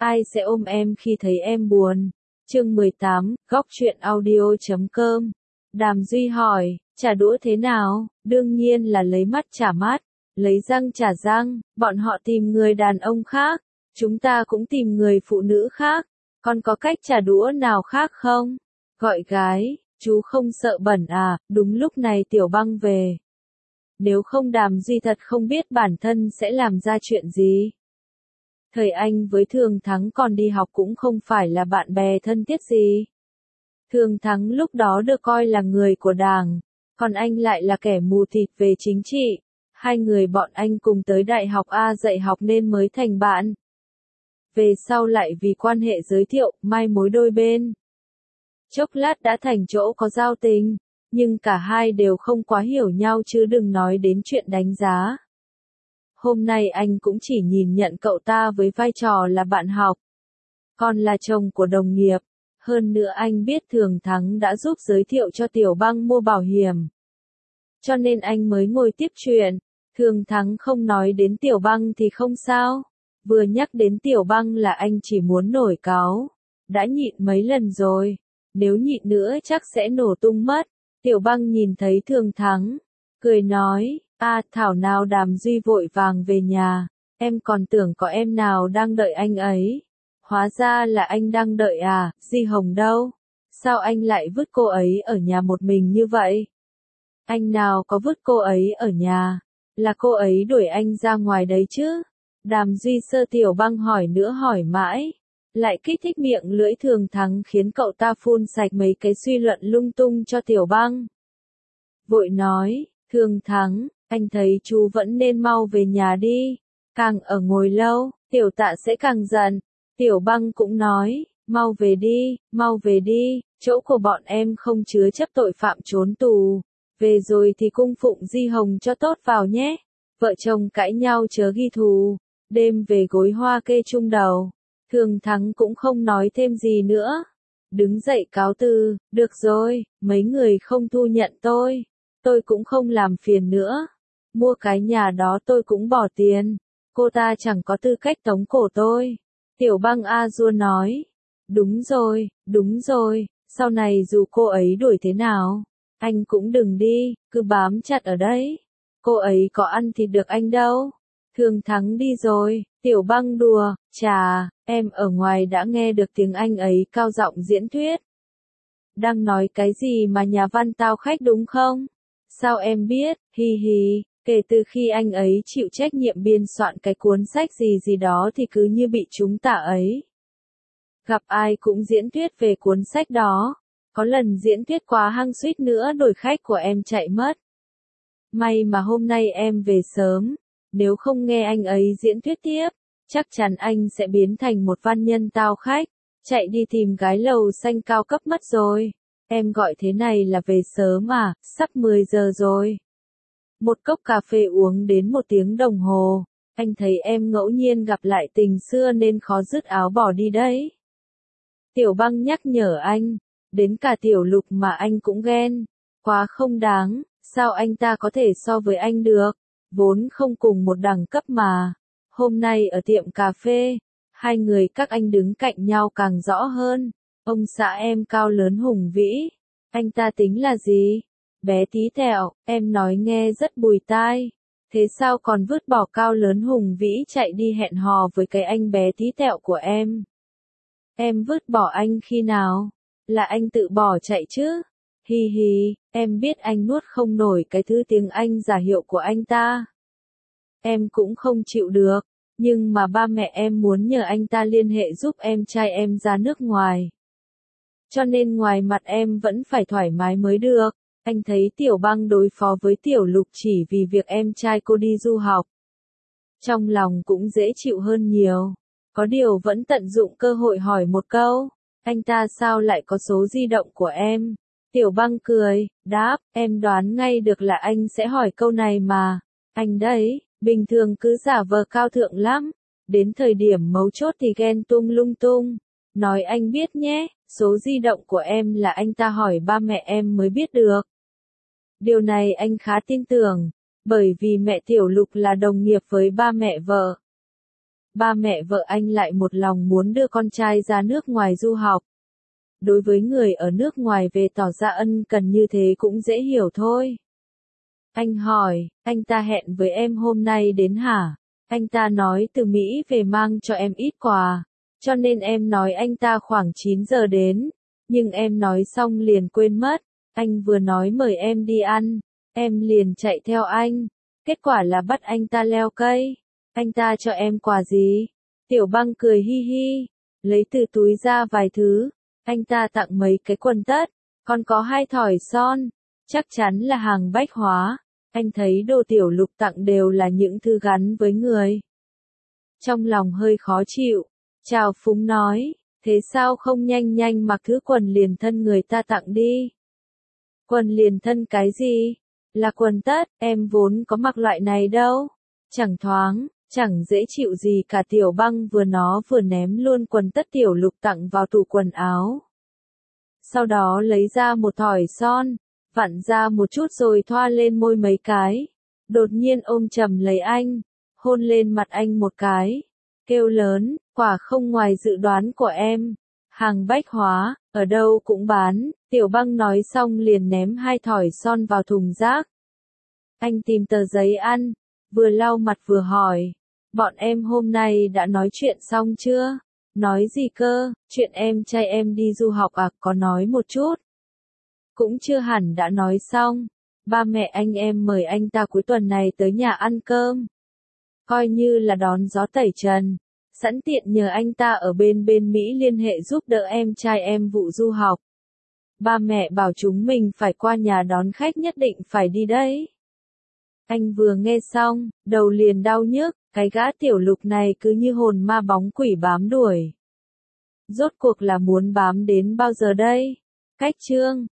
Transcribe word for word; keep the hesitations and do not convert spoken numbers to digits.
Ai sẽ ôm em khi thấy em buồn? Chương mười tám, góc truyện audio chấm com. Đàm Duy hỏi, trả đũa thế nào? Đương nhiên là lấy mắt trả mắt, lấy răng trả răng, bọn họ tìm người đàn ông khác, chúng ta cũng tìm người phụ nữ khác, còn có cách trả đũa nào khác không? Gọi gái, chú không sợ bẩn à? Đúng lúc này Tiểu Băng về. Nếu không Đàm Duy thật không biết bản thân sẽ làm ra chuyện gì. Thời anh với Thường Thắng còn đi học cũng không phải là bạn bè thân thiết gì. Thường Thắng lúc đó được coi là người của Đảng, còn anh lại là kẻ mù tịt về chính trị. Hai người bọn anh cùng tới đại học A dạy học nên mới thành bạn. Về sau lại vì quan hệ giới thiệu, mai mối đôi bên. Chốc lát đã thành chỗ có giao tình, nhưng cả hai đều không quá hiểu nhau chứ đừng nói đến chuyện đánh giá. Hôm nay anh cũng chỉ nhìn nhận cậu ta với vai trò là bạn học, còn là chồng của đồng nghiệp. Hơn nữa anh biết Thường Thắng đã giúp giới thiệu cho Tiểu Băng mua bảo hiểm. Cho nên anh mới ngồi tiếp chuyện. Thường Thắng không nói đến Tiểu Băng thì không sao. Vừa nhắc đến Tiểu Băng là anh chỉ muốn nổi cáu. Đã nhịn mấy lần rồi. Nếu nhịn nữa chắc sẽ nổ tung mất. Tiểu Băng nhìn thấy Thường Thắng, cười nói, a thảo nào Đàm Duy vội vàng về nhà. Em còn tưởng có em nào đang đợi anh ấy. Hóa ra là anh đang đợi à, Di Hồng đâu? Sao anh lại vứt cô ấy ở nhà một mình như vậy? Anh nào có vứt cô ấy ở nhà, là cô ấy đuổi anh ra ngoài đấy chứ? Đàm Duy sơ Tiểu Băng hỏi nữa hỏi mãi, lại kích thích miệng lưỡi Thường Thắng khiến cậu ta phun sạch mấy cái suy luận lung tung cho Tiểu Băng. Vội nói, Thường Thắng, anh thấy chú vẫn nên mau về nhà đi, càng ở ngồi lâu, Tiểu Tạ sẽ càng giận. Tiểu Băng cũng nói, mau về đi, mau về đi, chỗ của bọn em không chứa chấp tội phạm trốn tù, về rồi thì cung phụng Di Hồng cho tốt vào nhé. Vợ chồng cãi nhau chớ ghi thù, đêm về gối hoa kê chung đầu. Thường Thắng cũng không nói thêm gì nữa, đứng dậy cáo từ, được rồi, mấy người không thu nhận tôi, tôi cũng không làm phiền nữa, mua cái nhà đó tôi cũng bỏ tiền, cô ta chẳng có tư cách tống cổ tôi. Tiểu Băng a dua nói, đúng rồi, đúng rồi, sau này dù cô ấy đuổi thế nào, anh cũng đừng đi, cứ bám chặt ở đấy, cô ấy có ăn thịt được anh đâu. Thường Thắng đi rồi, Tiểu Băng đùa, chà, em ở ngoài đã nghe được tiếng anh ấy cao giọng diễn thuyết. Đang nói cái gì mà nhà văn tao khách đúng không? Sao em biết, hi hi. Kể từ khi anh ấy chịu trách nhiệm biên soạn cái cuốn sách gì gì đó thì cứ như bị chúng tả ấy. Gặp ai cũng diễn thuyết về cuốn sách đó. Có lần diễn thuyết quá hăng suýt nữa đổi khách của em chạy mất. May mà hôm nay em về sớm. Nếu không nghe anh ấy diễn thuyết tiếp, chắc chắn anh sẽ biến thành một văn nhân tao khách. Chạy đi tìm gái lầu xanh cao cấp mất rồi. Em gọi thế này là về sớm à, sắp mười giờ rồi. Một cốc cà phê uống đến một tiếng đồng hồ, anh thấy em ngẫu nhiên gặp lại tình xưa nên khó dứt áo bỏ đi đấy. Tiểu Băng nhắc nhở anh, đến cả Tiểu Lục mà anh cũng ghen, quá không đáng, sao anh ta có thể so với anh được, vốn không cùng một đẳng cấp mà. Hôm nay ở tiệm cà phê, hai người các anh đứng cạnh nhau càng rõ hơn, ông xã em cao lớn hùng vĩ, anh ta tính là gì? Bé tí tẹo, em nói nghe rất bùi tai. Thế sao còn vứt bỏ cao lớn hùng vĩ chạy đi hẹn hò với cái anh bé tí tẹo của em? Em vứt bỏ anh khi nào? Là anh tự bỏ chạy chứ? Hi hi, em biết anh nuốt không nổi cái thứ tiếng Anh giả hiệu của anh ta. Em cũng không chịu được, nhưng mà ba mẹ em muốn nhờ anh ta liên hệ giúp em trai em ra nước ngoài. Cho nên ngoài mặt em vẫn phải thoải mái mới được. Anh thấy Tiểu Băng đối phó với Tiểu Lục chỉ vì việc em trai cô đi du học. Trong lòng cũng dễ chịu hơn nhiều. Có điều vẫn tận dụng cơ hội hỏi một câu. Anh ta sao lại có số di động của em? Tiểu Băng cười, đáp, em đoán ngay được là anh sẽ hỏi câu này mà. Anh đấy, bình thường cứ giả vờ cao thượng lắm. Đến thời điểm mấu chốt thì ghen tung lung tung. Nói anh biết nhé, số di động của em là anh ta hỏi ba mẹ em mới biết được. Điều này anh khá tin tưởng, bởi vì mẹ Tiểu Lục là đồng nghiệp với ba mẹ vợ. ba mẹ vợ anh lại một lòng muốn đưa con trai ra nước ngoài du học. Đối với người ở nước ngoài về tỏ ra ân cần như thế cũng dễ hiểu thôi. Anh hỏi, anh ta hẹn với em hôm nay đến hả? Anh ta nói từ Mỹ về mang cho em ít quà, cho nên em nói anh ta khoảng chín giờ đến, nhưng em nói xong liền quên mất. Anh vừa nói mời em đi ăn, em liền chạy theo anh, kết quả là bắt anh ta leo cây. Anh ta cho em quà gì? Tiểu Băng cười hi hi, lấy từ túi ra vài thứ. Anh ta tặng mấy cái quần tất, còn có hai thỏi son, chắc chắn là hàng bách hóa. Anh thấy đồ Tiểu Lục tặng đều là những thứ gắn với người. Trong lòng hơi khó chịu, Trào Phúng nói, thế sao không nhanh nhanh mặc thứ quần liền thân người ta tặng đi? Quần liền thân cái gì? Là quần tất, em vốn có mặc loại này đâu. Chẳng thoáng, chẳng dễ chịu gì cả. Tiểu Băng vừa nó vừa ném luôn quần tất Tiểu Lục tặng vào tủ quần áo. Sau đó lấy ra một thỏi son, vặn ra một chút rồi thoa lên môi mấy cái. Đột nhiên ôm chầm lấy anh, hôn lên mặt anh một cái, kêu lớn, quả không ngoài dự đoán của em. Hàng bách hóa, ở đâu cũng bán. Tiểu Băng nói xong liền ném hai thỏi son vào thùng rác. Anh tìm tờ giấy ăn, vừa lau mặt vừa hỏi, bọn em hôm nay đã nói chuyện xong chưa? Nói gì cơ, chuyện em trai em đi du học à, có nói một chút. Cũng chưa hẳn đã nói xong, ba mẹ anh em mời anh ta cuối tuần này tới nhà ăn cơm. Coi như là đón gió tẩy trần, sẵn tiện nhờ anh ta ở bên bên Mỹ liên hệ giúp đỡ em trai em vụ du học. Ba mẹ bảo chúng mình phải qua nhà đón khách, nhất định phải đi đấy. Anh vừa nghe xong, đầu liền đau nhức, cái gã Tiểu Lục này cứ như hồn ma bóng quỷ bám đuổi. Rốt cuộc là muốn bám đến bao giờ đây? Cách chương